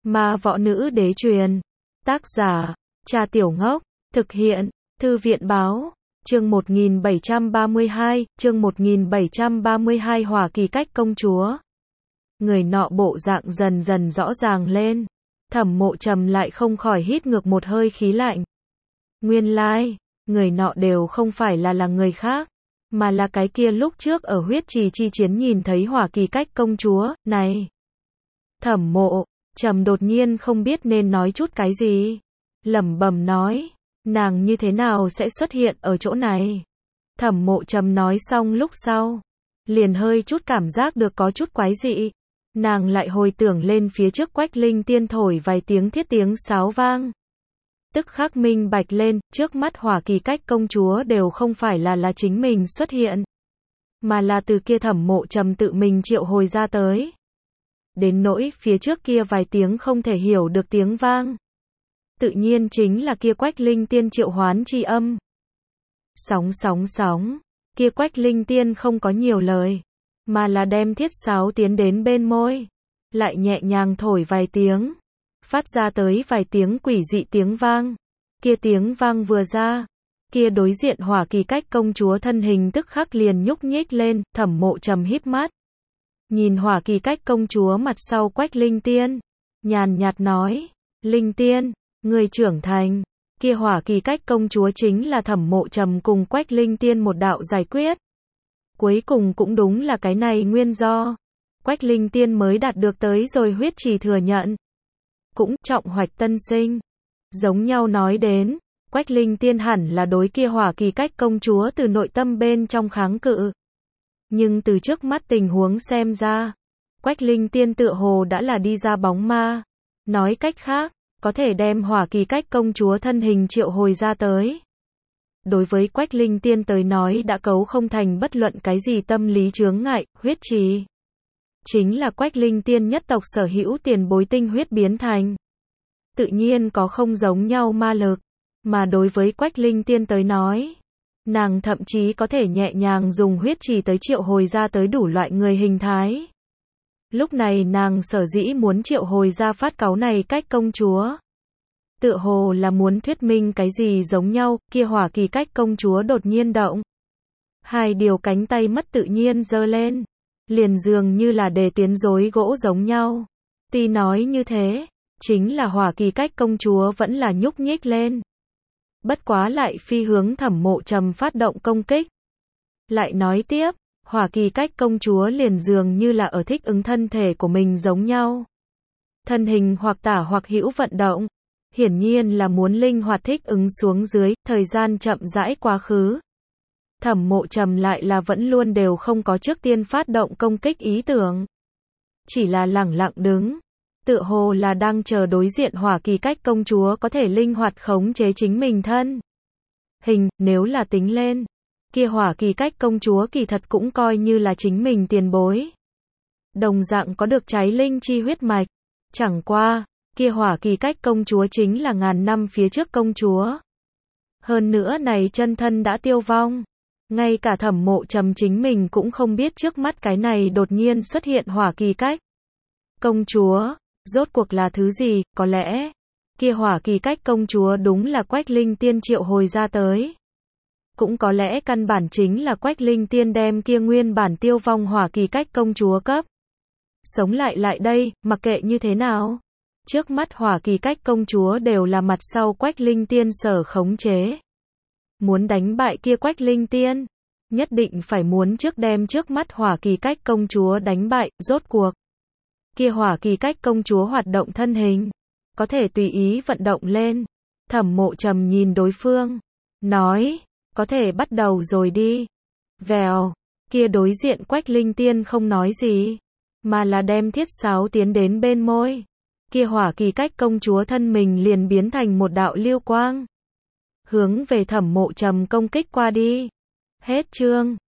Ma võ nữ đế truyền. Tác giả, Trà Tiểu Ngốc. Thực hiện, Thư viện báo. Chương 1732, chương 1732 Hỏa Kỳ Cách công chúa. Người nọ bộ dạng dần dần rõ ràng lên. Thẩm Mộ Trầm lại không khỏi hít ngược một hơi khí lạnh. Nguyên lai, người nọ đều không phải là người khác, mà là cái kia lúc trước ở huyết trì chi chiến nhìn thấy Hỏa Kỳ Cách công chúa, này. Thẩm Mộ Trầm đột nhiên không biết nên nói chút cái gì. Lẩm bẩm nói, nàng như thế nào sẽ xuất hiện ở chỗ này? Thẩm Mộ Trầm nói xong lúc sau, liền hơi chút cảm giác được có chút quái dị. Nàng lại hồi tưởng lên phía trước Quách Linh Tiên thổi vài tiếng thiết tiếng sáo vang. Tức khắc minh bạch lên, trước mắt Hỏa Kỳ Cách công chúa đều không phải là chính mình xuất hiện, mà là từ kia Thẩm Mộ Trầm tự mình triệu hồi ra tới. Đến nỗi phía trước kia vài tiếng không thể hiểu được tiếng vang, tự nhiên chính là kia Quách Linh Tiên triệu hoán chi âm. Sóng, kia Quách Linh Tiên không có nhiều lời, mà là đem thiết sáo tiến đến bên môi, lại nhẹ nhàng thổi vài tiếng, phát ra tới vài tiếng quỷ dị tiếng vang. Kia tiếng vang vừa ra, kia đối diện Hỏa Kỳ Cách công chúa thân hình tức khắc liền nhúc nhích lên. Thẩm Mộ Trầm híp mắt, nhìn Hỏa Kỳ Cách công chúa mặt sau Quách Linh Tiên, nhàn nhạt nói, Linh Tiên, người trưởng thành. Kia Hỏa Kỳ Cách công chúa chính là Thẩm Mộ Trầm cùng Quách Linh Tiên một đạo giải quyết. Cuối cùng cũng đúng là cái này nguyên do, Quách Linh Tiên mới đạt được tới rồi huyết trì thừa nhận. Cũng trọng hoạch tân sinh. Giống nhau nói đến, Quách Linh Tiên hẳn là đối kia Hỏa Kỳ Cách công chúa từ nội tâm bên trong kháng cự. Nhưng từ trước mắt tình huống xem ra, Quách Linh Tiên tựa hồ đã là đi ra bóng ma. Nói cách khác, có thể đem Hỏa Kỳ Cách công chúa thân hình triệu hồi ra tới. Đối với Quách Linh Tiên tới nói đã cấu không thành bất luận cái gì tâm lý chướng ngại. Huyết trì chính là Quách Linh Tiên nhất tộc sở hữu tiền bối tinh huyết biến thành, tự nhiên có không giống nhau ma lực, mà đối với Quách Linh Tiên tới nói, nàng thậm chí có thể nhẹ nhàng dùng huyết trì tới triệu hồi ra tới đủ loại người hình thái. Lúc này nàng sở dĩ muốn triệu hồi ra phát cáu này cách công chúa, tựa hồ là muốn thuyết minh cái gì giống nhau. Kia Hỏa Kỳ Cách công chúa đột nhiên động, hai điều cánh tay mất tự nhiên giơ lên, liền dường như là để tiến rối gỗ giống nhau. Tuy nói như thế, chính là Hỏa Kỳ Cách công chúa vẫn là nhúc nhích lên. Bất quá lại phi hướng Thẩm Mộ Trầm phát động công kích. Lại nói tiếp, Hỏa Kỳ Cách công chúa liền dường như là ở thích ứng thân thể của mình giống nhau. Thân hình hoặc tả hoặc hữu vận động, hiển nhiên là muốn linh hoạt thích ứng xuống dưới. Thời gian chậm rãi quá khứ, Thẩm Mộ Trầm lại là vẫn luôn đều không có trước tiên phát động công kích ý tưởng, chỉ là lẳng lặng đứng, tựa hồ là đang chờ đối diện Hỏa Kỳ Cách công chúa có thể linh hoạt khống chế chính mình thân hình. Nếu là tính lên, kia Hỏa Kỳ Cách công chúa kỳ thật cũng coi như là chính mình tiền bối, đồng dạng có được cháy linh chi huyết mạch. Chẳng qua, kia Hỏa Kỳ Cách công chúa chính là ngàn năm phía trước công chúa, hơn nữa này chân thân đã tiêu vong. Ngay cả Thẩm Mộ Trầm chính mình cũng không biết trước mắt cái này đột nhiên xuất hiện Hỏa Kỳ Cách công chúa rốt cuộc là thứ gì. Có lẽ kia Hỏa Kỳ Cách công chúa đúng là Quách Linh Tiên triệu hồi ra tới, cũng có lẽ căn bản chính là Quách Linh Tiên đem kia nguyên bản tiêu vong Hỏa Kỳ Cách công chúa cấp sống lại đây. Mặc kệ như thế nào, trước mắt Hỏa Kỳ Cách công chúa đều là mặt sau Quách Linh Tiên sở khống chế. Muốn đánh bại kia Quách Linh Tiên, nhất định phải muốn trước đem trước mắt Hỏa Kỳ Cách công chúa đánh bại. Rốt cuộc, kia Hỏa Kỳ Cách công chúa hoạt động thân hình, có thể tùy ý vận động lên. Thẩm Mộ Trầm nhìn đối phương, nói, có thể bắt đầu rồi đi. Vèo, kia đối diện Quách Linh Tiên không nói gì, mà là đem thiết sáo tiến đến bên môi. Kia Hỏa Kỳ Cách công chúa thân mình liền biến thành một đạo lưu quang, hướng về Thẩm Mộ Trầm công kích qua đi. Hết chương.